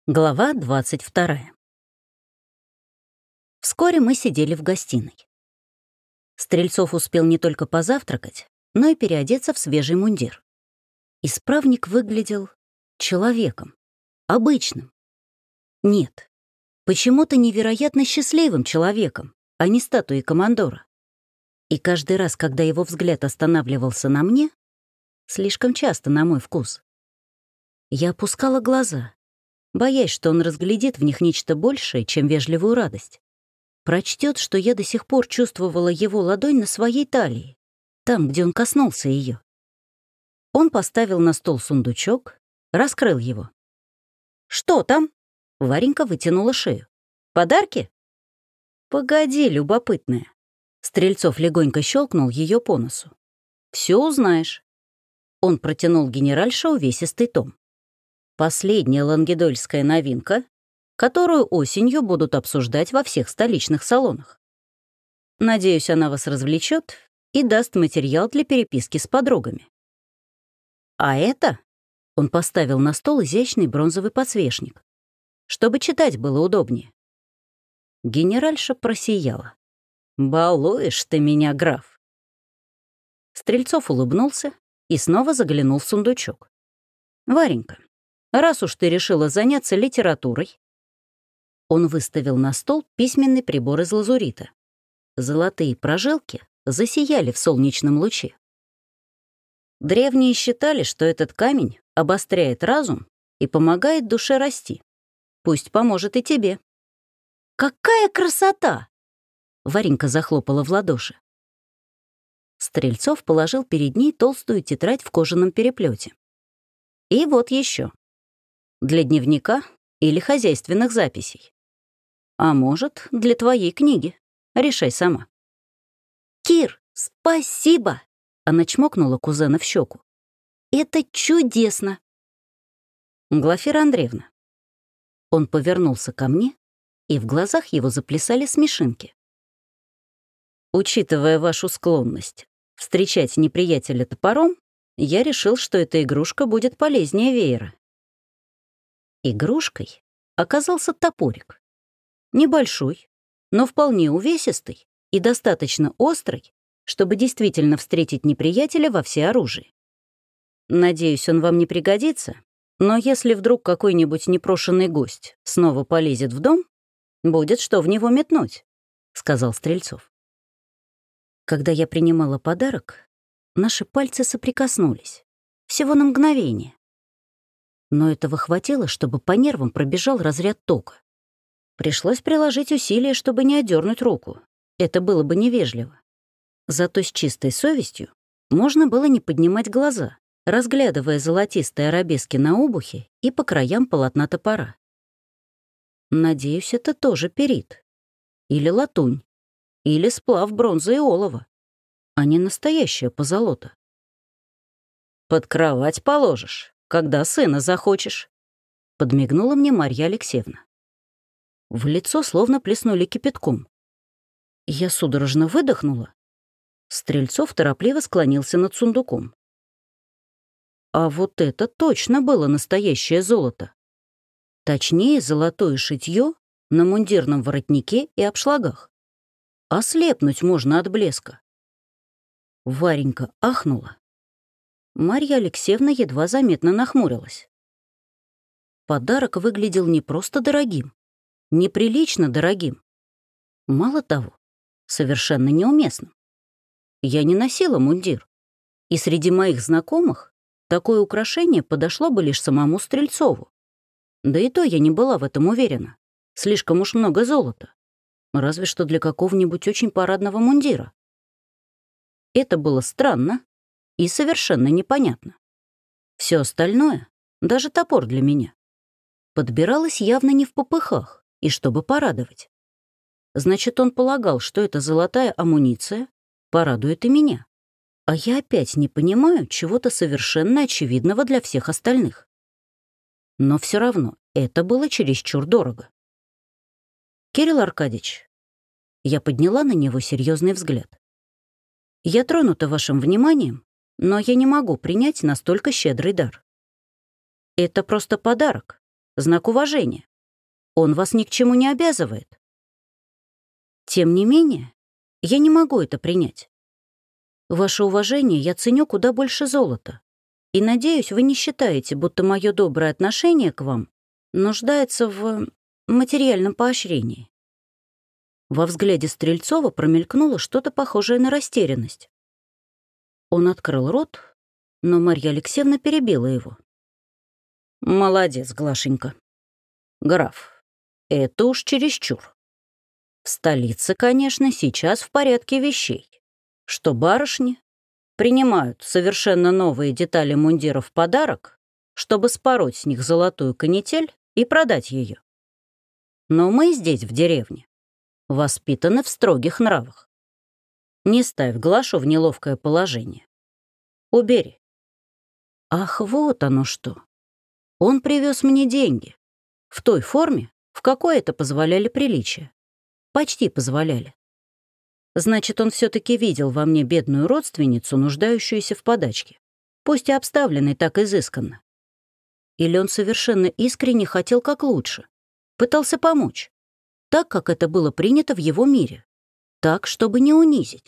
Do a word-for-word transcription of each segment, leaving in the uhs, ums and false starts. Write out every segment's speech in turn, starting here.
Глава двадцать вторая. Вскоре мы сидели в гостиной. Стрельцов успел не только позавтракать, но и переодеться в свежий мундир. Исправник выглядел человеком, обычным. Нет, почему-то невероятно счастливым человеком, а не статуей командора. И каждый раз, когда его взгляд останавливался на мне, слишком часто на мой вкус, я опускала глаза, боясь, что он разглядит в них нечто большее, чем вежливую радость. Прочтет, что я до сих пор чувствовала его ладонь на своей талии, там, где он коснулся ее. Он поставил на стол сундучок, раскрыл его. «Что там?» — Варенька вытянула шею. «Подарки?» «Погоди, любопытная». Стрельцов легонько щелкнул ее по носу. «Все узнаешь». Он протянул генеральше увесистый том. Последняя лангедольская новинка, которую осенью будут обсуждать во всех столичных салонах. Надеюсь, она вас развлечет и даст материал для переписки с подругами. А это, он поставил на стол изящный бронзовый подсвечник, чтобы читать было удобнее. Генеральша просияла. «Балуешь ты меня, граф!» Стрельцов улыбнулся и снова заглянул в сундучок. «Варенька, раз уж ты решила заняться литературой...» Он выставил на стол письменный прибор из лазурита. Золотые прожилки засияли в солнечном луче. Древние считали, что этот камень обостряет разум и помогает душе расти. Пусть поможет и тебе. «Какая красота!» Варенька захлопала в ладоши. Стрельцов положил перед ней толстую тетрадь в кожаном переплете. И вот еще. Для дневника или хозяйственных записей. А может, для твоей книги. Решай сама. «Кир, спасибо!» Она чмокнула кузена в щеку. «Это чудесно!» «Глафира Андреевна». Он повернулся ко мне, и в глазах его заплясали смешинки. «Учитывая вашу склонность встречать неприятеля топором, я решил, что эта игрушка будет полезнее веера». Игрушкой оказался топорик. Небольшой, но вполне увесистый и достаточно острый, чтобы действительно встретить неприятеля во всеоружии. Надеюсь, он вам не пригодится, но если вдруг какой-нибудь непрошенный гость снова полезет в дом, будет что в него метнуть, — сказал Стрельцов. Когда я принимала подарок, наши пальцы соприкоснулись. Всего на мгновение. Но этого хватило, чтобы по нервам пробежал разряд тока. Пришлось приложить усилия, чтобы не отдернуть руку. Это было бы невежливо. Зато с чистой совестью можно было не поднимать глаза, разглядывая золотистые арабески на обухе и по краям полотна топора. Надеюсь, это тоже перит. Или латунь. Или сплав бронзы и олова. А не настоящее позолота. «Под кровать положишь, когда сына захочешь», — подмигнула мне Марья Алексеевна. В лицо словно плеснули кипятком. Я судорожно выдохнула. Стрельцов торопливо склонился над сундуком. А вот это точно было настоящее золото. Точнее, золотое шитье на мундирном воротнике и обшлагах. Ослепнуть можно от блеска. Варенька ахнула. Марья Алексеевна едва заметно нахмурилась. Подарок выглядел не просто дорогим, неприлично дорогим. Мало того, совершенно неуместным. Я не носила мундир, и среди моих знакомых такое украшение подошло бы лишь самому Стрельцову. Да и то я не была в этом уверена. Слишком уж много золота. Разве что для какого-нибудь очень парадного мундира. Это было странно и совершенно непонятно. Все остальное, даже топор для меня, подбиралось явно не в попыхах и чтобы порадовать. Значит, он полагал, что эта золотая амуниция порадует и меня. А я опять не понимаю чего-то совершенно очевидного для всех остальных. Но все равно это было чересчур дорого. «Кирилл Аркадьевич», я подняла на него серьезный взгляд. «Я тронута вашим вниманием, но я не могу принять настолько щедрый дар. Это просто подарок, знак уважения. Он вас ни к чему не обязывает. Тем не менее, я не могу это принять. Ваше уважение я ценю куда больше золота. И, надеюсь, вы не считаете, будто мое доброе отношение к вам нуждается в материальном поощрении. Во взгляде Стрельцова промелькнуло что-то похожее на растерянность. Он открыл рот, но Марья Алексеевна перебила его. «Молодец, Глашенька. Граф, это уж чересчур. В столице, конечно, сейчас в порядке вещей, что барышни принимают совершенно новые детали мундира в подарок, чтобы спороть с них золотую канитель и продать ее. Но мы здесь, в деревне, воспитаны в строгих нравах. Не ставь Глашу в неловкое положение. Убери». Ах, вот оно что. Он привез мне деньги. В той форме, в какой это позволяли приличия. Почти позволяли. Значит, он все-таки видел во мне бедную родственницу, нуждающуюся в подачке, пусть и обставленной так изысканно. Или он совершенно искренне хотел как лучше, пытался помочь, так, как это было принято в его мире, так, чтобы не унизить.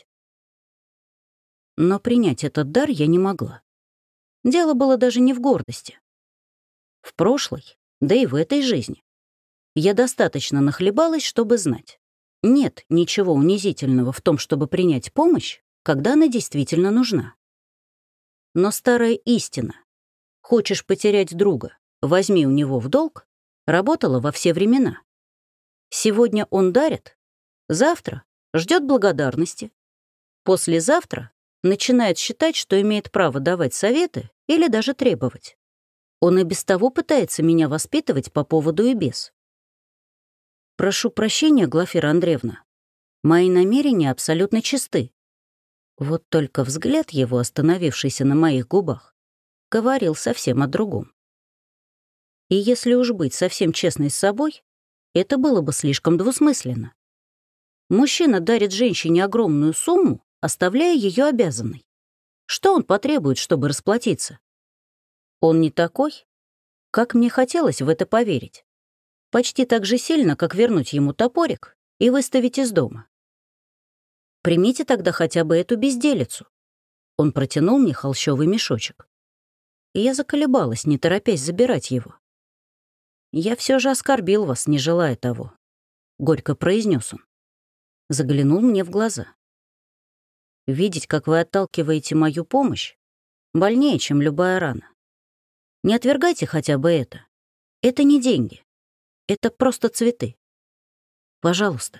Но принять этот дар я не могла. Дело было даже не в гордости. В прошлой, да и в этой жизни, я достаточно нахлебалась, чтобы знать. Нет ничего унизительного в том, чтобы принять помощь, когда она действительно нужна. Но старая истина «хочешь потерять друга, возьми у него в долг» работала во все времена. Сегодня он дарит, завтра ждет благодарности, послезавтра начинает считать, что имеет право давать советы или даже требовать. Он и без того пытается меня воспитывать по поводу и без. Прошу прощения, Глафира Андреевна. Мои намерения абсолютно чисты. Вот только взгляд его, остановившийся на моих губах, говорил совсем о другом. И если уж быть совсем честной с собой, это было бы слишком двусмысленно. Мужчина дарит женщине огромную сумму, оставляя ее обязанной. Что он потребует, чтобы расплатиться? Он не такой, как мне хотелось в это поверить. Почти так же сильно, как вернуть ему топорик и выставить из дома. Примите тогда хотя бы эту безделицу. Он протянул мне холщовый мешочек. И я заколебалась, не торопясь забирать его. «Я все же оскорбил вас, не желая того», — горько произнес он. Заглянул мне в глаза. «Видеть, как вы отталкиваете мою помощь, больнее, чем любая рана. Не отвергайте хотя бы это. Это не деньги. Это просто цветы. Пожалуйста».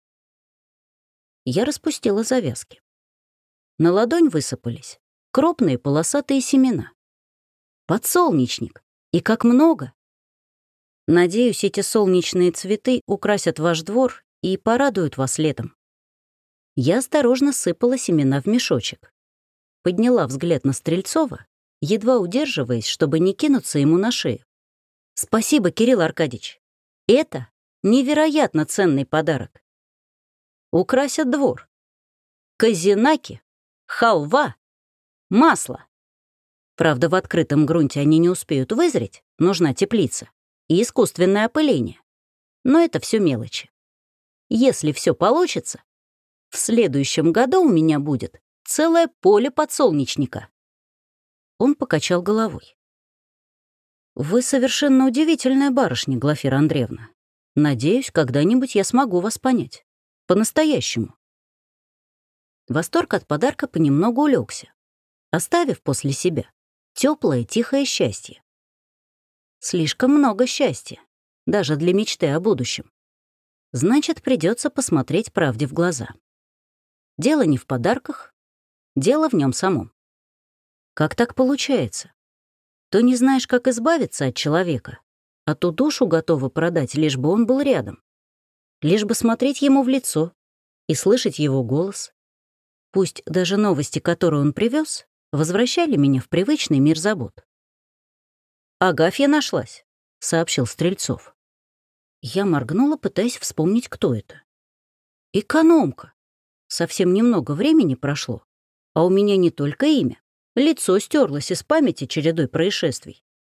Я распустила завязки. На ладонь высыпались крупные полосатые семена. Подсолнечник. И как много. Надеюсь, эти солнечные цветы украсят ваш двор и порадуют вас летом. Я осторожно сыпала семена в мешочек. Подняла взгляд на Стрельцова, едва удерживаясь, чтобы не кинуться ему на шею. «Спасибо, Кирилл Аркадьевич. Это невероятно ценный подарок. Украсят двор. Козинаки, халва, масло. Правда, в открытом грунте они не успеют вызреть, нужна теплица и искусственное опыление. Но это все мелочи. Если все получится, в следующем году у меня будет целое поле подсолнечника». Он покачал головой. «Вы совершенно удивительная барышня, Глафира Андреевна. Надеюсь, когда-нибудь я смогу вас понять. По-настоящему». Восторг от подарка понемногу улегся, оставив после себя теплое, тихое счастье. Слишком много счастья, даже для мечты о будущем. Значит, придется посмотреть правде в глаза. Дело не в подарках, дело в нем самом. Как так получается? То не знаешь, как избавиться от человека, а ту душу готова продать, лишь бы он был рядом, лишь бы смотреть ему в лицо и слышать его голос. Пусть даже новости, которые он привез, возвращали меня в привычный мир забот. «Агафья нашлась», — сообщил Стрельцов. Я моргнула, пытаясь вспомнить, кто это. «Экономка. Совсем немного времени прошло, а у меня не только имя. Лицо стерлось из памяти чередой происшествий.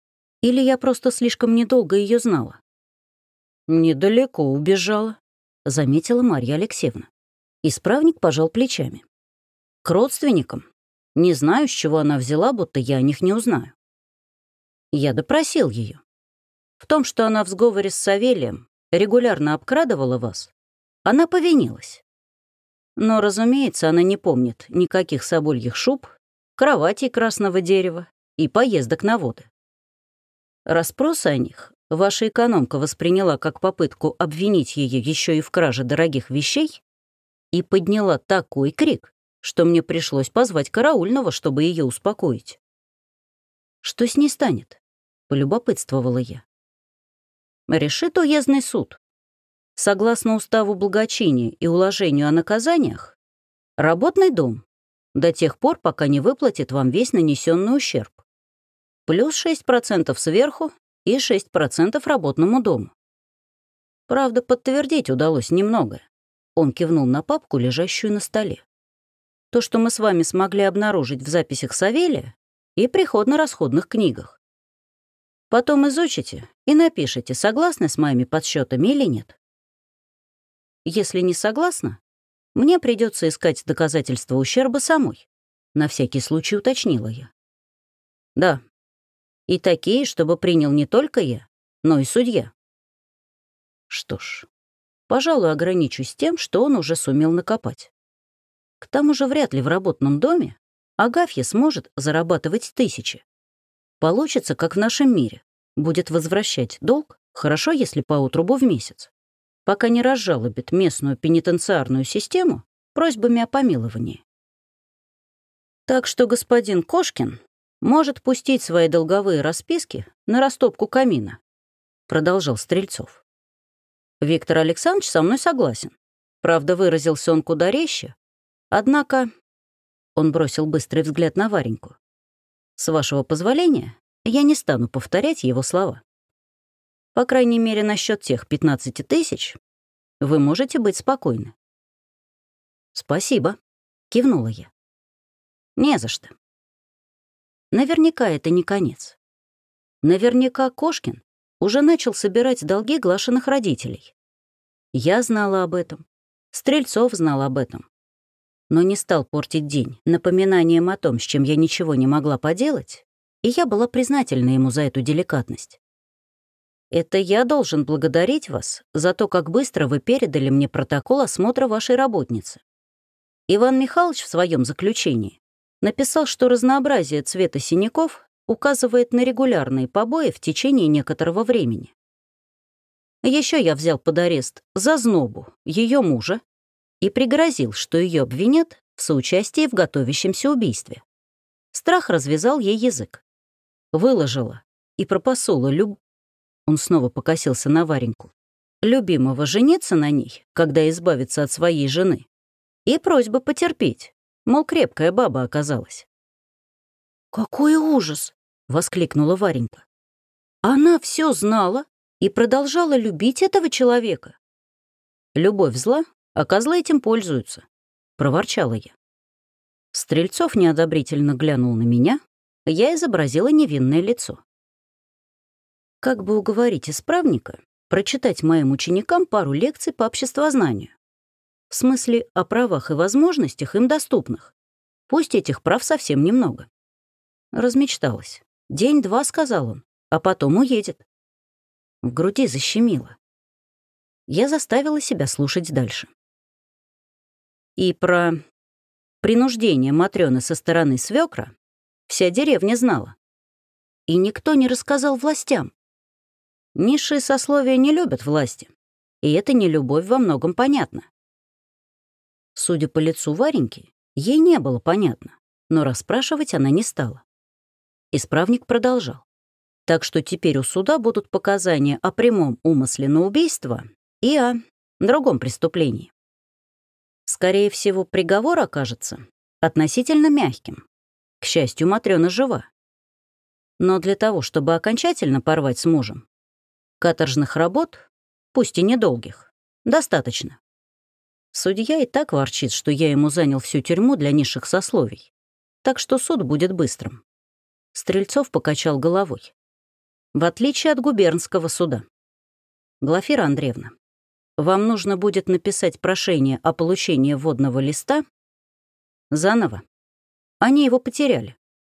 Или я просто слишком недолго ее знала? «Недалеко убежала», — заметила Марья Алексеевна. Исправник пожал плечами. «К родственникам. Не знаю, с чего она взяла, будто я о них не узнаю. Я допросил ее. В том, что она в сговоре с Савелием регулярно обкрадывала вас, она повинилась. Но, разумеется, она не помнит никаких собольих шуб, кроватей красного дерева и поездок на воды. Расспросы о них ваша экономка восприняла как попытку обвинить ее еще и в краже дорогих вещей и подняла такой крик, что мне пришлось позвать караульного, чтобы ее успокоить. «Что с ней станет?» — полюбопытствовала я. «Решит уездный суд. Согласно уставу благочиния и уложению о наказаниях, работный дом до тех пор, пока не выплатит вам весь нанесенный ущерб. Плюс шесть процентов сверху и шесть процентов работному дому. Правда, подтвердить удалось немного». Он кивнул на папку, лежащую на столе. «То, что мы с вами смогли обнаружить в записях Савелия и приходно-расходных книгах. Потом изучите и напишите, согласны с моими подсчетами или нет. Если не согласна, мне придется искать доказательства ущерба самой», — на всякий случай уточнила я. «Да, и такие, чтобы принял не только я, но и судья». Что ж, пожалуй, ограничусь тем, что он уже сумел накопать. К тому же вряд ли в работном доме Агафья сможет зарабатывать тысячи. Получится, как в нашем мире. Будет возвращать долг, хорошо, если по утрубу в месяц, пока не разжалобит местную пенитенциарную систему просьбами о помиловании. Так что господин Кошкин может пустить свои долговые расписки на растопку камина, продолжал Стрельцов. Виктор Александрович со мной согласен. Правда, выразился он куда резче. Однако, он бросил быстрый взгляд на Вареньку. С вашего позволения, я не стану повторять его слова. По крайней мере, насчет тех пятнадцати тысяч вы можете быть спокойны. «Спасибо», — кивнула я. «Не за что». Наверняка это не конец. Наверняка Кошкин уже начал собирать долги Глашиных родителей. Я знала об этом, Стрельцов знал об этом, но не стал портить день напоминанием о том, с чем я ничего не могла поделать, и я была признательна ему за эту деликатность. Это я должен благодарить вас за то, как быстро вы передали мне протокол осмотра вашей работницы. Иван Михайлович в своем заключении написал, что разнообразие цвета синяков указывает на регулярные побои в течение некоторого времени. Еще я взял под арест зазнобу, ее мужа, и пригрозил, что ее обвинят в соучастии в готовящемся убийстве. Страх развязал ей язык. Выложила и пропасула люб... Он снова покосился на Вареньку. Любимого жениться на ней, когда избавиться от своей жены. И просьба потерпеть, мол, крепкая баба оказалась. «Какой ужас!» — воскликнула Варенька. «Она все знала и продолжала любить этого человека». «Любовь зла, а козлы этим пользуются», — проворчала я. Стрельцов неодобрительно глянул на меня, я изобразила невинное лицо. Как бы уговорить исправника прочитать моим ученикам пару лекций по обществознанию? В смысле, о правах и возможностях им доступных. Пусть этих прав совсем немного. Размечталась. День-два, сказал он, а потом уедет. В груди защемило. Я заставила себя слушать дальше. И про принуждение Матрёны со стороны свекра вся деревня знала. И никто не рассказал властям. Низшие сословия не любят власти, и эта нелюбовь во многом понятна. Судя по лицу Вареньки, ей не было понятно, но расспрашивать она не стала. Исправник продолжал. Так что теперь у суда будут показания о прямом умысле на убийство и о другом преступлении. Скорее всего, приговор окажется относительно мягким. К счастью, Матрёна жива. Но для того, чтобы окончательно порвать с мужем, каторжных работ, пусть и недолгих, достаточно. Судья и так ворчит, что я ему занял всю тюрьму для низших сословий, так что суд будет быстрым. Стрельцов покачал головой. В отличие от губернского суда. Глафира Андреевна, вам нужно будет написать прошение о получении водного листа заново. Они его потеряли.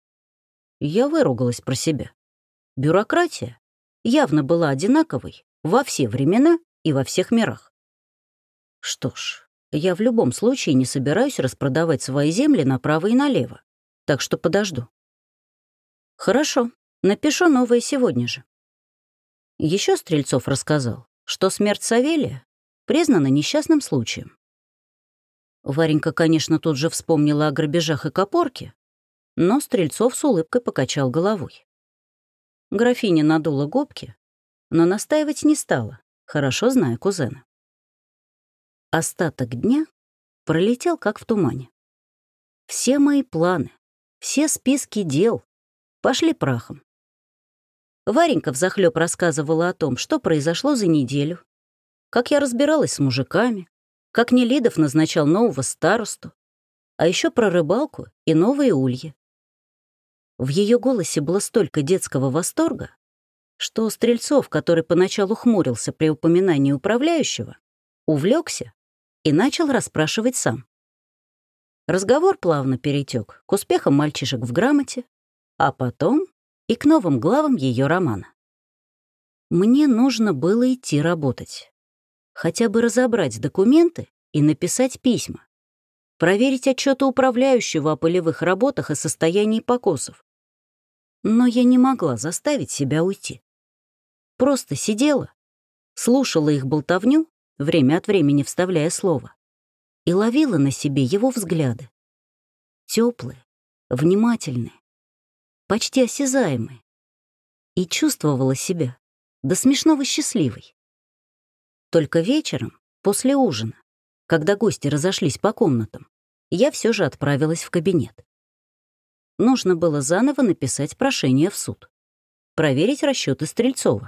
Я выругалась про себя. Бюрократия явно была одинаковой во все времена и во всех мирах. Что ж, я в любом случае не собираюсь распродавать свои земли направо и налево, так что подожду. Хорошо, напишу новое сегодня же. Еще Стрельцов рассказал, что смерть Савелия признана несчастным случаем. Варенька, конечно, тут же вспомнила о грабежах и копорке, но Стрельцов с улыбкой покачал головой. Графиня надула губки, но настаивать не стала, хорошо зная кузена. Остаток дня пролетел как в тумане. Все мои планы, все списки дел пошли прахом. Варенька взахлёб рассказывала о том, что произошло за неделю, как я разбиралась с мужиками, как Нелидов назначал нового старосту, а еще про рыбалку и новые ульи. В ее голосе было столько детского восторга, что Стрельцов, который поначалу хмурился при упоминании управляющего, увлекся и начал расспрашивать сам. Разговор плавно перетек к успехам мальчишек в грамоте, а потом и к новым главам ее романа. Мне нужно было идти работать, хотя бы разобрать документы и написать письма, проверить отчеты управляющего о полевых работах и состоянии покосов. Но я не могла заставить себя уйти. Просто сидела, слушала их болтовню, время от времени вставляя слово, и ловила на себе его взгляды. Теплые, внимательные, почти осязаемые. И чувствовала себя до смешного счастливой. Только вечером, после ужина, когда гости разошлись по комнатам, я все же отправилась в кабинет. Нужно было заново написать прошение в суд, проверить расчеты Стрельцова.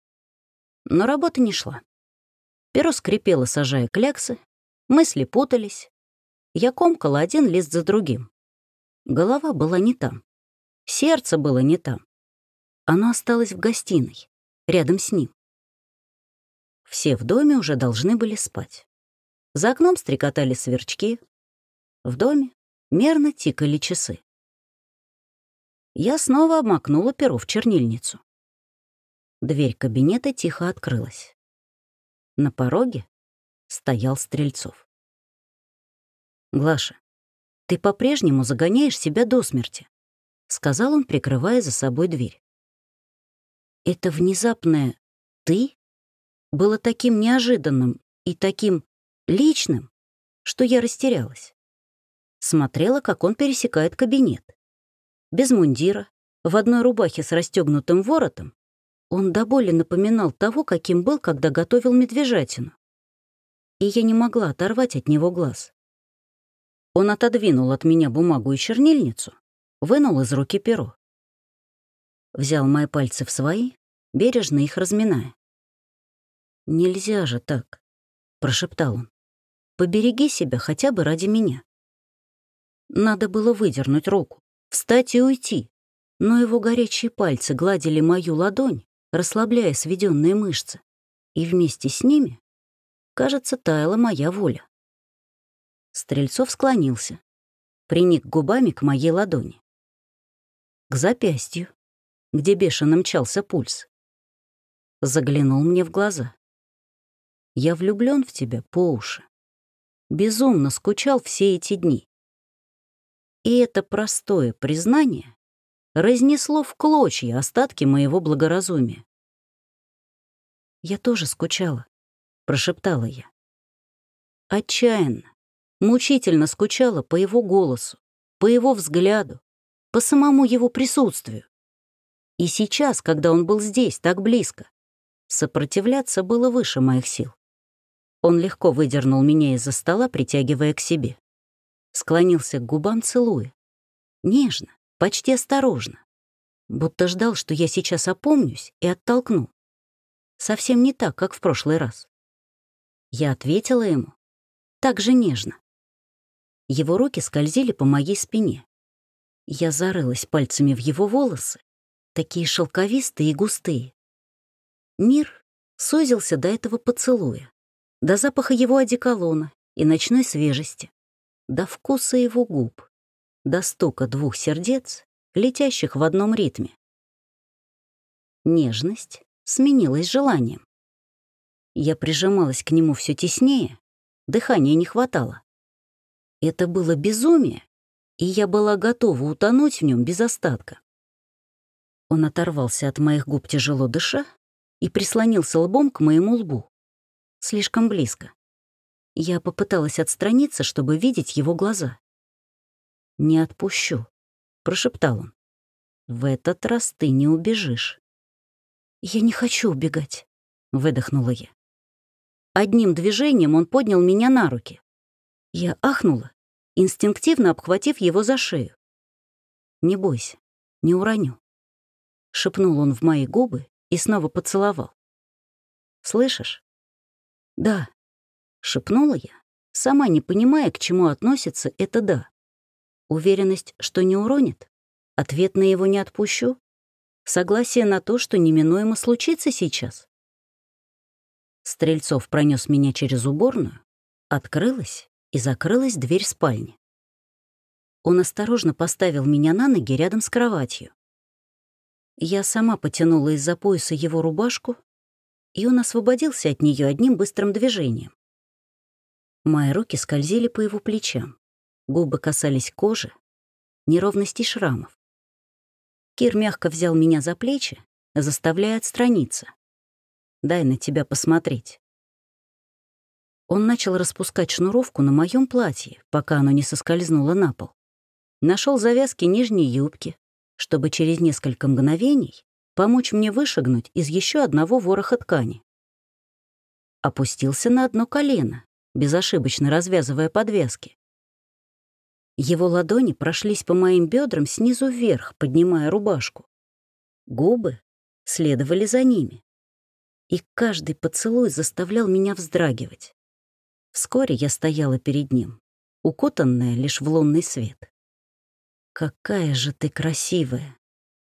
Но работа не шла. Перо скрипело, сажая кляксы, мысли путались. Я комкала один лист за другим. Голова была не там, сердце было не там. Оно осталось в гостиной, рядом с ним. Все в доме уже должны были спать. За окном стрекотали сверчки. В доме мерно тикали часы. Я снова обмакнула перо в чернильницу. Дверь кабинета тихо открылась. На пороге стоял Стрельцов. «Глаша, ты по-прежнему загоняешь себя до смерти», — сказал он, прикрывая за собой дверь. Это внезапное «ты» было таким неожиданным и таким личным, что я растерялась. Смотрела, как он пересекает кабинет. Без мундира, в одной рубахе с расстегнутым воротом, он до боли напоминал того, каким был, когда готовил медвежатину. И я не могла оторвать от него глаз. Он отодвинул от меня бумагу и чернильницу, вынул из руки перо. Взял мои пальцы в свои, бережно их разминая. «Нельзя же так», — прошептал он. «Побереги себя хотя бы ради меня». Надо было выдернуть руку, встать и уйти, но его горячие пальцы гладили мою ладонь, расслабляя сведенные мышцы, и вместе с ними, кажется, таяла моя воля. Стрельцов склонился, приник губами к моей ладони, к запястью, где бешено мчался пульс. Заглянул мне в глаза. «Я влюблён в тебя по уши. Безумно скучал все эти дни». И это простое признание разнесло в клочья остатки моего благоразумия. «Я тоже скучала», — прошептала я. Отчаянно, мучительно скучала по его голосу, по его взгляду, по самому его присутствию. И сейчас, когда он был здесь, так близко, сопротивляться было выше моих сил. Он легко выдернул меня из-за стола, притягивая к себе. Склонился к губам, целуя. Нежно, почти осторожно. Будто ждал, что я сейчас опомнюсь и оттолкну. Совсем не так, как в прошлый раз. Я ответила ему так же нежно. Его руки скользили по моей спине. Я зарылась пальцами в его волосы, такие шелковистые и густые. Мир сузился до этого поцелуя, до запаха его одеколона и ночной свежести, до вкуса его губ, до стука двух сердец, летящих в одном ритме. Нежность сменилась желанием. Я прижималась к нему все теснее, дыхания не хватало. Это было безумие, и я была готова утонуть в нем без остатка. Он оторвался от моих губ, тяжело дыша, и прислонился лбом к моему лбу. Слишком близко. Я попыталась отстраниться, чтобы видеть его глаза. «Не отпущу», — прошептал он. «В этот раз ты не убежишь». «Я не хочу убегать», — выдохнула я. Одним движением он поднял меня на руки. Я ахнула, инстинктивно обхватив его за шею. «Не бойся, не уроню», — шепнул он в мои губы и снова поцеловал. «Слышишь?» «Да», — шепнула я, сама не понимая, к чему относится это «да». Уверенность, что не уронит? Ответ на его «не отпущу»? Согласие на то, что неминуемо случится сейчас? Стрельцов пронес меня через уборную, открылась и закрылась дверь спальни. Он осторожно поставил меня на ноги рядом с кроватью. Я сама потянула из-за пояса его рубашку, и он освободился от нее одним быстрым движением. Мои руки скользили по его плечам, губы касались кожи, неровностей шрамов. Кир мягко взял меня за плечи, заставляя отстраниться. «Дай на тебя посмотреть». Он начал распускать шнуровку на моем платье, пока оно не соскользнуло на пол. Нашел завязки нижней юбки, чтобы через несколько мгновений помочь мне вышагнуть из еще одного вороха ткани. Опустился на одно колено, безошибочно развязывая подвязки. Его ладони прошлись по моим бедрам снизу вверх, поднимая рубашку. Губы следовали за ними. И каждый поцелуй заставлял меня вздрагивать. Вскоре я стояла перед ним, укутанная лишь в лунный свет. «Какая же ты красивая!»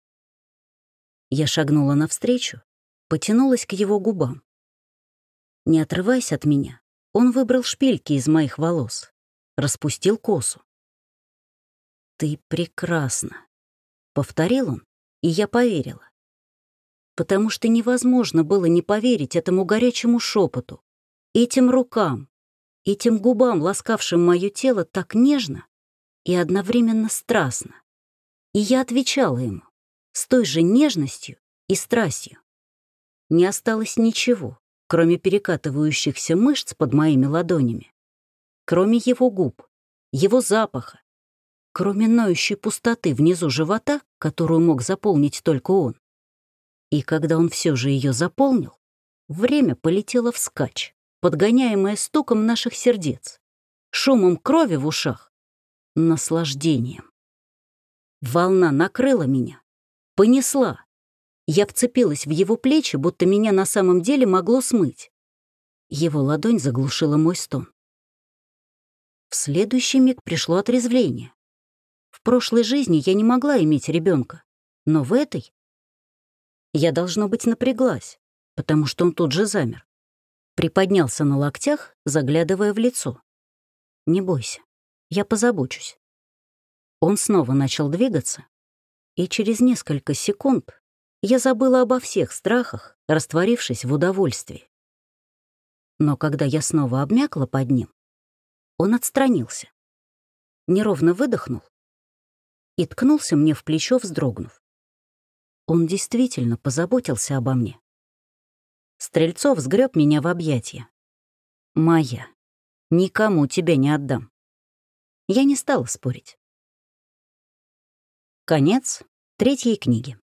Я шагнула навстречу, потянулась к его губам. Не отрываясь от меня, он выбрал шпильки из моих волос, распустил косу. «Ты прекрасна», — повторил он, и я поверила. Потому что невозможно было не поверить этому горячему шепоту, этим рукам, этим губам, ласкавшим мое тело так нежно и одновременно страстно. И я отвечала ему с той же нежностью и страстью. Не осталось ничего, кроме перекатывающихся мышц под моими ладонями, кроме его губ, его запаха, кроме ноющей пустоты внизу живота, которую мог заполнить только он. И когда он все же ее заполнил, время полетело вскачь, подгоняемое стуком наших сердец, шумом крови в ушах, наслаждением. Волна накрыла меня, понесла. Я вцепилась в его плечи, будто меня на самом деле могло смыть. Его ладонь заглушила мой стон. В следующий миг пришло отрезвление. В прошлой жизни я не могла иметь ребенка, но в этой я, должно быть, напряглась, потому что он тут же замер. Приподнялся на локтях, заглядывая в лицо. «Не бойся, я позабочусь». Он снова начал двигаться, и через несколько секунд я забыла обо всех страхах, растворившись в удовольствии. Но когда я снова обмякла под ним, он отстранился, неровно выдохнул и ткнулся мне в плечо, вздрогнув. Он действительно позаботился обо мне. Стрельцов сгреб меня в объятия. «Моя. Никому тебя не отдам». Я не стала спорить. Конец третьей книги.